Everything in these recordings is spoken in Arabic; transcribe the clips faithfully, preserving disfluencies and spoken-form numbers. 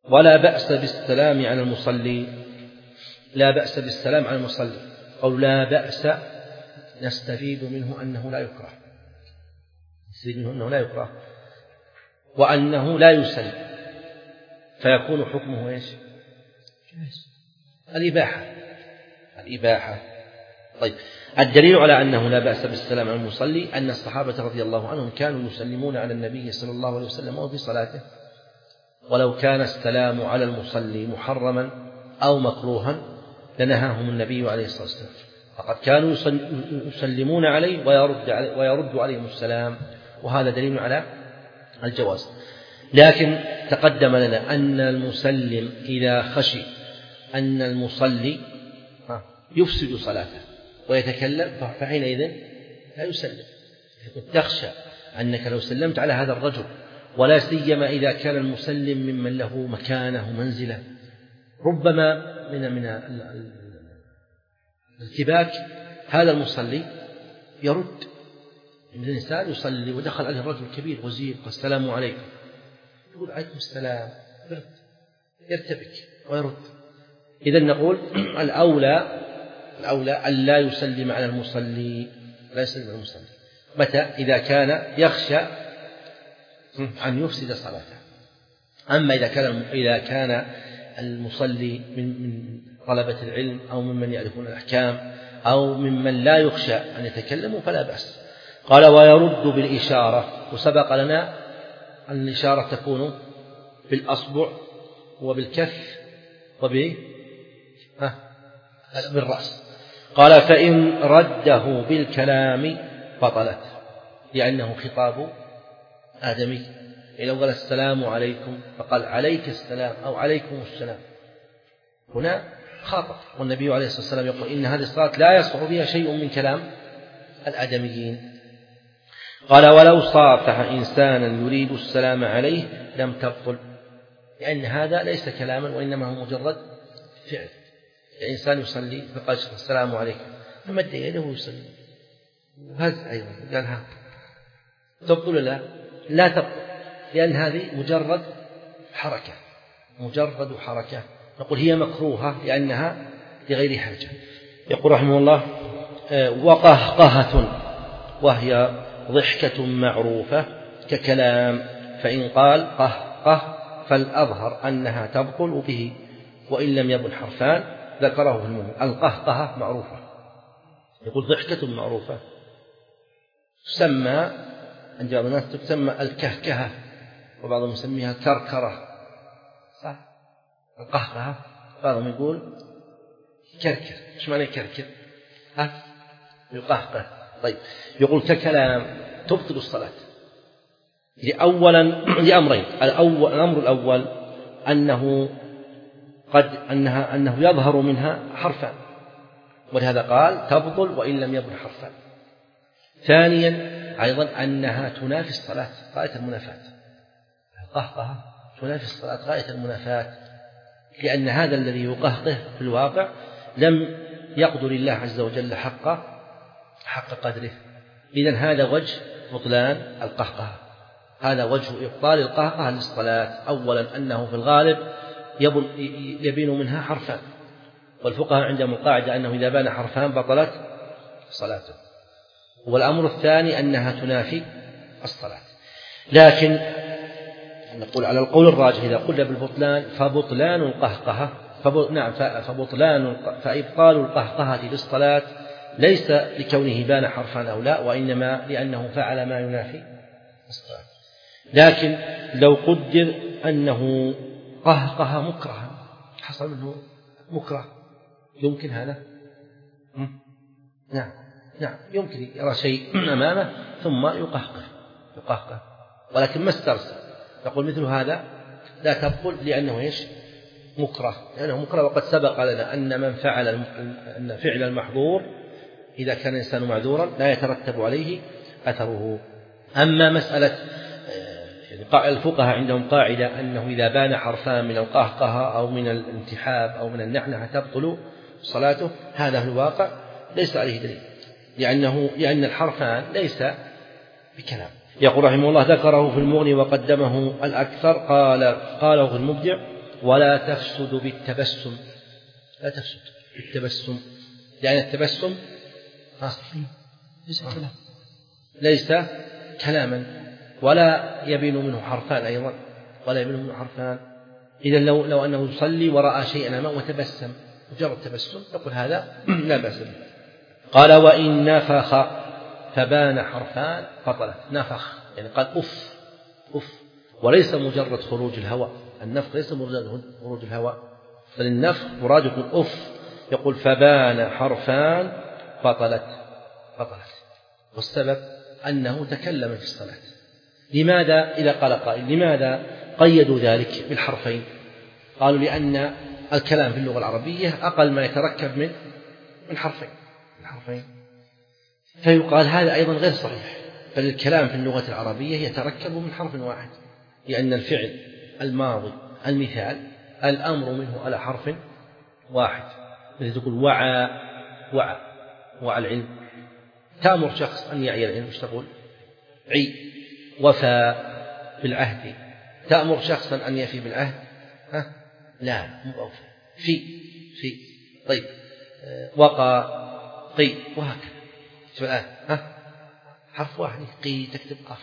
ولا بأس بالسلام على المصلي. لا بأس بالسلام على المصلي، أو لا بأس نستفيد منه أنه لا يكره، نستفيد منه أنه لا يكره وأنه لا يسلم، فيكون حكمه إيش؟ الإباحة. الإباحة. طيب، الدليل على أنه لا بأس بالسلام على المصلي أن الصحابة رضي الله عنهم كانوا يسلمون على النبي صلى الله عليه وسلم وهو في صلاته، ولو كان السلام على المصلي محرما أو مكروها لنهاهم النبي عليه الصلاة والسلام، فقد كانوا يسلمون عليه ويرد, عليه ويرد عليهم السلام، وهذا دليل على الجواز. لكن تقدم لنا أن المسلم إذا خشي أن المصلي يفسد صلاته ويتكلم فحينئذ لا يسلم. تخشى أنك لو سلمت على هذا الرجل، ولا سيما إذا كان المسلم ممن له مكانه منزلة، ربما من من الارتباك هذا المصلي يرد. الإنسان يصلي ودخل عليه الرجل الكبير وزير السلام عليكم، يقول عليكم السلام، يرتبك ويرد. إذن نقول الأولى الأولى أن لا يسلم على المصلي، لا يسلم على المصلي متى؟ إذا كان يخشى أن يفسد صلاته. أما إذا كان إذا كان المصلي من من طلبة العلم أو ممن يعرفون الأحكام أو ممن لا يخشى أن يتكلموا فلا بأس. قال ويرد بالإشارة، وسبق لنا أن الإشارة تكون بالأصبع وبالكف وبالرأس. قال فإن رده بالكلام بطلت، لأنه خطاب آدمي. لو قال السلام عليكم فقال عليك السلام أو عليكم السلام، هنا خاطب، والنبي عليه الصلاة والسلام يقول إن هذه الصلاة لا يصح بها شيء من كلام الآدميين. قال ولو صافح إنسانا يريد السلام عليه لم تبطل، لأن هذا ليس كلاما وإنما هو مجرد فعل. الإنسان يصلي فقال السلام عليكم، فمد يده ويصلي، وهذا أيضا قال ها تبطل؟ لا لا تبطل، لأن هذه مجرد حركة، مجرد حركة. نقول هي مكروهة لأنها لغير حاجة. يقول رحمه الله وقهقهة وهي ضحكة معروفة ككلام، فإن قال قهقه فالأظهر أنها تبطل به وإن لم يبن حرفان ذكره في المهم. القهقهة معروفة، يقول ضحكة معروفة، تسمى عند بعض الناس تسمى الكهكهة، وبعضهم يسميها كركرة، صح؟ القهقهة بعضهم يقول كركر. ايش معنى كركر؟ ها يقهقه. طيب، يقول ككلام تبطل الصلاة لأولا لأمرين. الأول الأمر الأول أنه قد أنها أنه يظهر منها حرفان، ولهذا قال تبطل وإن لم يبن حرفان. ثانيا أيضا أنها تنافي الصلاة غاية المنافاة، القهقهة تنافي الصلاة غاية المنافاة، لأن هذا الذي يقهقه في الواقع لم يقدر الله عز وجل حق حق قدره. إذن هذا وجه بطلان القهقهة، هذا وجه إبطال القهقهة للصلاة. أولا أنه في الغالب يبين منها حرفان، والفقهاء عندهم القاعدة أنه إذا بان حرفان بطلت صلاته. والأمر الثاني أنها تنافي الصلاة. لكن نقول على القول الراجح إذا قلنا بالبطلان فبطلان القهقهة فب... نعم فبطلان فإبطال القهقهة للصلاة ليس لكونه بان حرفان أو لا، وإنما لأنه فعل ما ينافي الصلاة. لكن لو قدر أنه قهقه مكرها، حصل منه مكره، يمكن هذا؟ نعم نعم يمكن يرى شيء أمامه ثم يقهقه يقهقه ولكن ما استرسل. نقول مثل هذا لا تبطل لأنه إيش؟ مكره، لأنه مكره. وقد سبق لنا أن من فعل أن فعل المحظور إذا كان الإنسان معذورا لا يترتب عليه أثره. أما مسألة الفقهاء عندهم قاعدة أنه إذا بان حرفان من القهقهة أو من الانتحاب أو من النحنحة تبطل صلاته، هذا في الواقع ليس عليه دليل، لأنه لأن الحرفان ليس بكلام. يقول رحمه الله ذكره في المغني وقدمه الأكثر. قال قاله في المبدع ولا تفسد بالتبسم، لا تفسد بالتبسم، لأن التبسم ليس كلام، ليس كلاما، ولا يبين منه حرفان أيضا، ولا يبين منه حرفان. إذا لو, لو أنه يصلي ورأى شيئا أمامه وتبسم، مجرد تبسم، يقول هذا لا بأس به. قال وإن نفخ فبان حرفان بطلت. نفخ يعني قال أف أف، وليس مجرد خروج الهواء، النفخ ليس مجرد خروج الهواء، بل النفخ مراد يقول أف، يقول فبان حرفان بطلت بطلت. والسبب أنه تكلم في الصلاة. لماذا إذا قال قائل لماذا قيدوا ذلك بالحرفين؟ قالوا لأن الكلام في اللغة العربية أقل ما يتركب من من حرفين الحرفين فيقال هذا أيضا غير صحيح، بل الكلام في اللغة العربية يتركب من حرف واحد، لأن الفعل الماضي المثال الأمر منه على حرف واحد. مثل تقول وعى وعى وعى العلم، تأمر شخص أن يعي العلم، مش تقول عي. وفى بالعهد، تأمر شخصا أن يفي بالعهد، ها لا مو أوفى، في في طيب وقى قي، وهكذا. شوف الآن ها حرف واحد قي تكتب قاف.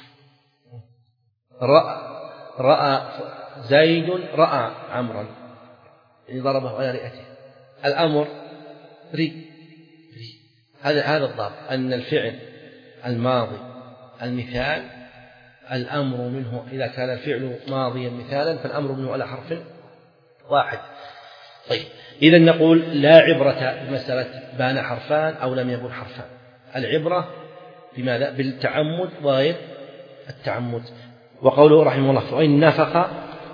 رأى رأى زيد رأى عمرا، يعني ضربه على رئته. الأمر ري ري. هذا هذا الضابط، أن الفعل الماضي المثال الأمر منه إذا كان الفعل ماضيا مثالا فالأمر منه على حرف واحد. طيب إذا نقول لا عبرة بمسألة بان حرفان أو لم يبن حرفان، العبرة بماذا؟ بالتعمد وغير التعمد. وقوله رحمه الله وإن نفخ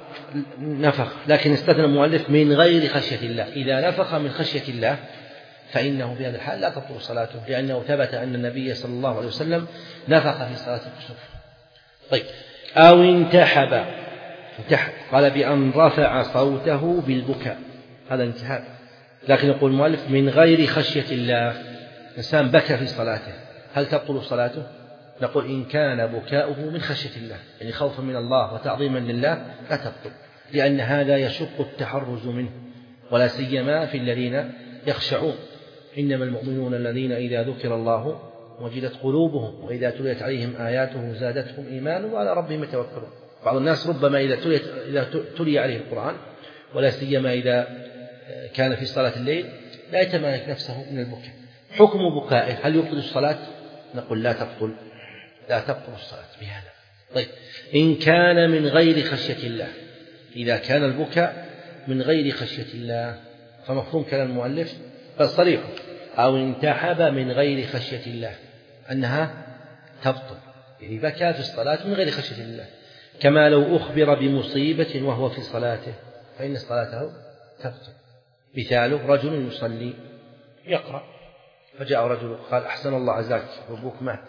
نفخ، لكن استثنى المؤلف من غير خشية الله. إذا نفخ من خشية الله فإنه في هذا الحال لا تبطل صلاته، لأنه ثبت أن النبي صلى الله عليه وسلم نفخ في صلاة الكسوف. طيب أو انتحب انتحب قال بأن رفع صوته بالبكاء، هذا انتحاب. لكن يقول المؤلف من غير خشية الله، إنسان بكى في صلاته هل تبطل صلاته؟ نقول إن كان بكاؤه من خشية الله، يعني خوفا من الله وتعظيما لله، لا تبطل، لأن هذا يشق التحرز منه، ولا سيما في الذين يخشعون. إنما المؤمنون الذين إذا ذكر الله وجلت قلوبهم وإذا تليت عليهم آياته زادتهم إيمانا وعلى ربهم يتوكلون. بعض الناس ربما إذا تلي, إذا تلي عليه القرآن ولا سيما إذا كان في صلاة الليل لا يتمالك نفسه من البكاء. حكم بكائه هل يبطل الصلاة؟ نقول لا تبطل لا تبطل الصلاة بهذا. طيب إن كان من غير خشية الله، إذا كان البكاء من غير خشية الله فمفهوم كلام المؤلف فالصريح أو انتحب من غير خشية الله أنها تبطل، يعني بكى في الصلاة من غير خشية الله، كما لو أخبر بمصيبة وهو في صلاته فإن صلاته تبطل. مثاله رجل يصلي يقرأ فجاء رجل قال أحسن الله عزاك وأبوك مات،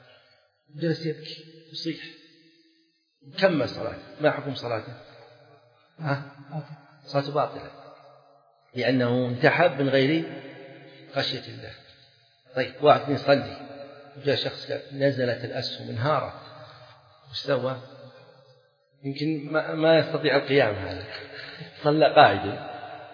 جلس يبكي يصيح، كمل صلاته، ما حكم صلاته؟ ها؟ صلاته باطلة، لأنه انتحب من غير خشية الله. طيب واحد يصلي جاء شخص نزلت الأسهم انهارت، وش سوى؟ يمكن ما, ما يستطيع القيام، هذا صلى قاعدا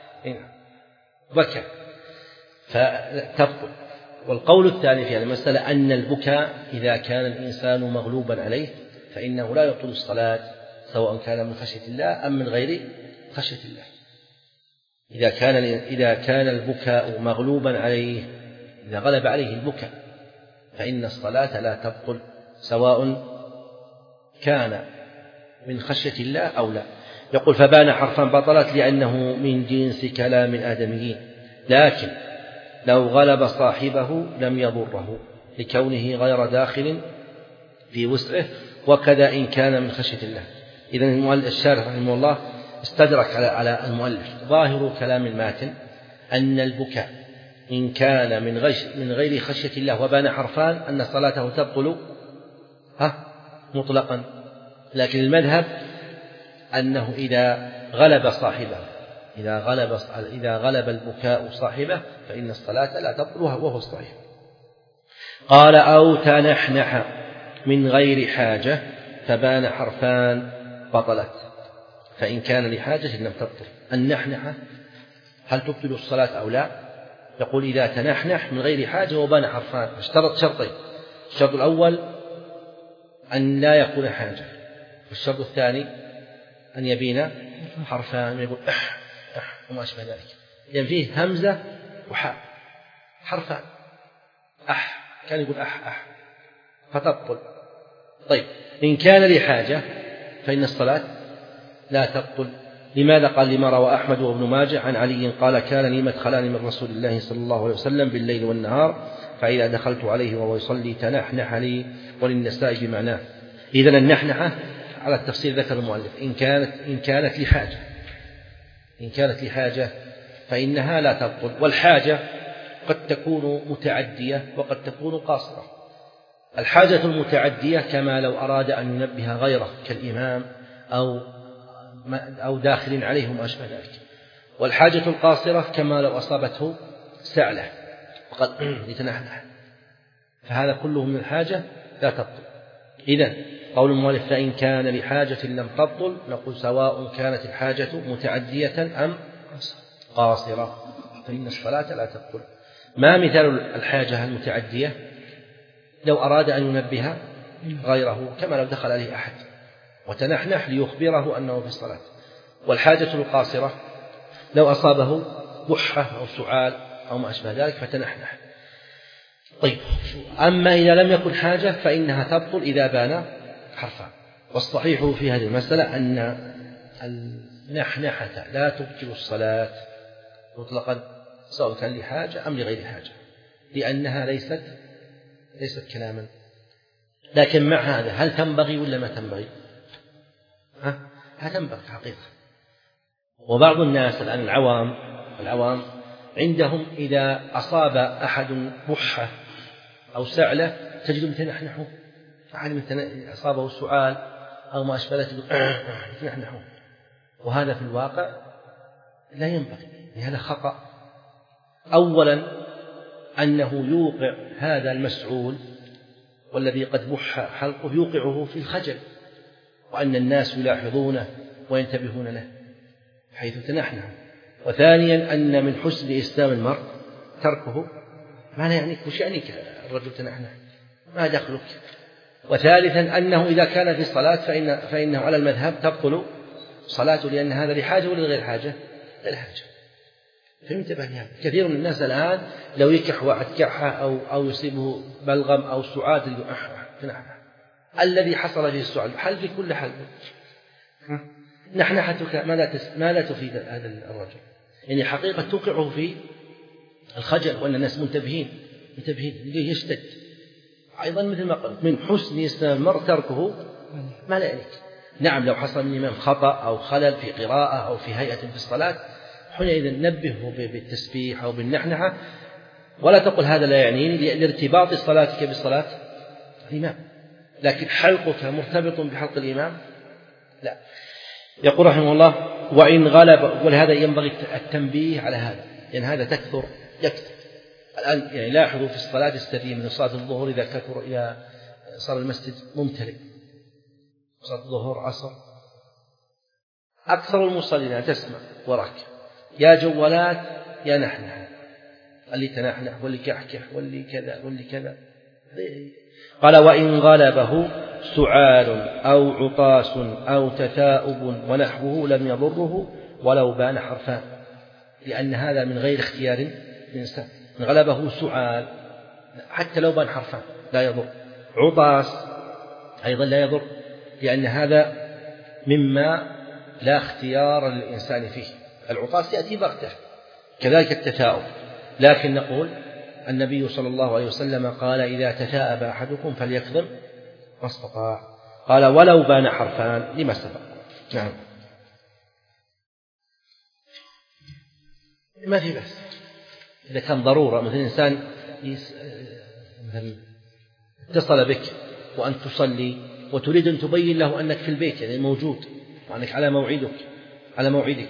بكى فتبطل. والقول الثاني في هذه المسألة أن البكاء إذا كان الإنسان مغلوبا عليه فإنه لا يبطل الصلاة، سواء كان من خشية الله أم من غير خشية الله. إذا كان إذا كان البكاء مغلوبا عليه، إذا غلب عليه البكاء فإن الصلاة لا تبطل، سواء كان من خشية الله أو لا. يقول فبان حرفا بطلت لأنه من جنس كلام الآدميين، لكن لو غلب صاحبه لم يضره لكونه غير داخل في وسعه، وكذا إن كان من خشية الله. إذن الشارح رحمه الله استدرك على المؤلف ظاهر كلام الماتن أن البكاء إن كان من, غش من غير خشية الله وبان حرفان أن صلاته تبطل ها مطلقا، لكن المذهب أنه إذا غلب صاحبه إذا غلب إذا غلب البكاء صاحبه فإن الصلاة لا تبطل، وهو الصحيح. قال أو تنحنح من غير حاجة فبان حرفان بطلت. فإن كان لحاجة لم تبطل. النحنحة هل تبطل الصلاة أو لا؟ يقول إذا تنحنح من غير حاجة وبان حرفان، اشترط شرطين: الشرط الأول أن لا يكون حاجة، والشرط الثاني أن يبين حرفان، يقول أح أح وما أشبه ذلك، يعني فيه همزة وحاء حرفان، أح كان يقول أح أح فتبطل. طيب إن كان لحاجة فإن الصلاة لا تبطل. لماذا؟ قال: لما روى أحمد وابن ماجه عن علي قال: كان لي مدخلان من رسول الله صلى الله عليه وسلم بالليل والنهار، فإذا دخلت عليه وهو يصلي تنحنح لي، وللنساء بمعناه. إذن النحنحة على التفسير ذكر المؤلف إن كانت إن كانت لحاجة إن كانت لحاجة فإنها لا تبطل. والحاجة قد تكون متعدية وقد تكون قاصرة. الحاجة المتعدية كما لو أراد أن ينبه غيره كالإمام أو أو داخل عليهم وأشبه ذلك. والحاجة القاصرة كما لو أصابته سعلة وقد لتنحنح، فهذا كله من الحاجة لا تبطل. إذن قول المؤلف فإن كان لحاجة لم تبطل، نقول سواء كانت الحاجة متعدية أم قاصرة فإن الصلاة لا تبطل. ما مثال الحاجة المتعدية؟ لو أراد أن ينبه غيره كما لو دخل عليه أحد وتنحنح ليخبره أنه في الصلاة. والحاجة القاصرة لو أصابه بحة أو سعال أو ما أشبه ذلك فتنحنح. طيب أما إذا لم يكن حاجة فإنها تبطل إذا بان حرفان. والصحيح في هذه المسألة أن النحنحة لا تبطل الصلاة مطلقا سواء كان لحاجة أم لغير حاجة، لأنها ليست ليست كلاما. لكن مع هذا هل تنبغي ولا ما تنبغي؟ ها؟ ها تنبغي حقيقة. وبعض الناس الآن العوام العوام عندهم إذا أصاب أحد بحة أو سعلة تجد متنحنحه، أحد أصابه سعال أو ما أشبه متنحنحه، وهذا في الواقع لا ينبغي، هذا خطأ. أولا أنه يوقع هذا المسعول والذي قد بح حلقه يوقعه في الخجل، وأن الناس يلاحظونه وينتبهون له حيث تنحنح. وثانيا أن من حسن إسلام المرء تركه، ما لا يعنيك وش يعنيك الرجل تنحنح، ما دخلك. وثالثا أنه إذا كان في الصلاة فإن فإنه على المذهب تبطل صلاته، لأن هذا لحاجة ولا غير حاجة؟ للحاجة. فانتبه لهذا. كثير من الناس الآن لو يكح واحد كحة أو أو يصيبه بلغم أو سعاد تنحنح. الذي حصل فيه السعال حل في كل حل. نحنحتك ما لا ما لا تفيد هذا الرجل، يعني حقيقة توقعه في الخجل، وأن الناس منتبهين منتبهين يشتد. أيضا مثل ما قلت من حسن إسلام المرء تركه ما لا يعنيك. نعم لو حصل من الإمام خطأ أو خلل في قراءة أو في هيئة في الصلاة حينئذ نبهه بالتسبيح أو بالنحنحة، ولا تقل هذا لا يعنيني لارتباط صلاتك بصلاة الإمام. لكن حلقك مرتبط بحلق الإمام لا. يقول رحمه الله وإن غلب، ولهذا ينبغي التنبيه على هذا، لأن يعني هذا تكثر يكثر الآن. يعني لاحظوا في الصلاة السرية من صلاة الظهر إذا كثر إلى صار المسجد ممتلئ، صلاة الظهر عصر أكثر المصلين تسمع وراك يا جوالات يا نحنح، اللي تنحنح واللي كحكح واللي كذا واللي كذا. قال وإن غلبه سعال أو عطاس أو تثاؤب ونحوه لم يضره ولو بان حرفان، لأن هذا من غير اختيار الإنسان. إن غلبه سعال حتى لو بان حرفان لا يضر، عطاس أيضا لا يضر، لأن هذا مما لا اختيار للإنسان فيه. العطاس يأتي بغتة، كذلك التثاؤب. لكن نقول النبي صلى الله عليه وسلم قال إذا تثاءب أحدكم فليكظم ما استطاع. قال ولو بان حرفان لما سبق. نعم ما في بس إذا كان ضرورة، مثل إنسان مثل اتصل بك وأنت تصلي وتريد أن تبين له أنك في البيت يعني موجود وأنك على موعدك على موعدك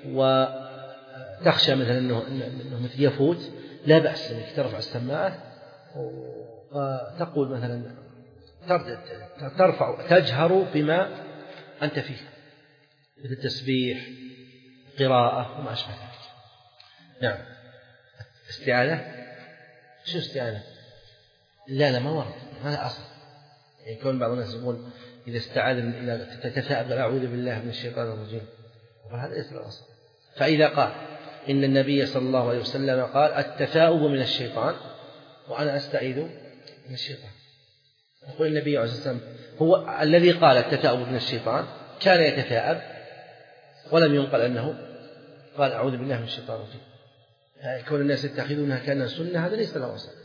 وتخشى مثلا أنه, أنه مثل يفوت، لا بأس أنك ترفع السماعة وتقول مثلا ترفع تجهر بما أنت فيه، مثل التسبيح، قراءة وما أشبه ذلك. نعم. استعاذة، شو استعاذة؟ لا لا ما ورد، هذا أصل. يكون بعض الناس يقول إذا استعاذ إذا تتثاءب أعوذ بالله من الشيطان الرجيم، وهذا ليس الأصل. فإذا قال إن النبي صلى الله عليه وسلم قال التثاؤب من الشيطان وأنا أستعيذ من الشيطان، يقول النبي عليه الصلاة والسلام هو الذي قال التثاؤب من الشيطان كان يتثاءب، ولم ينقل أنه قال أعوذ بالله من الشيطان الرجيم. كون الناس يتخذونها كأنها سنة هذا ليس له أصل.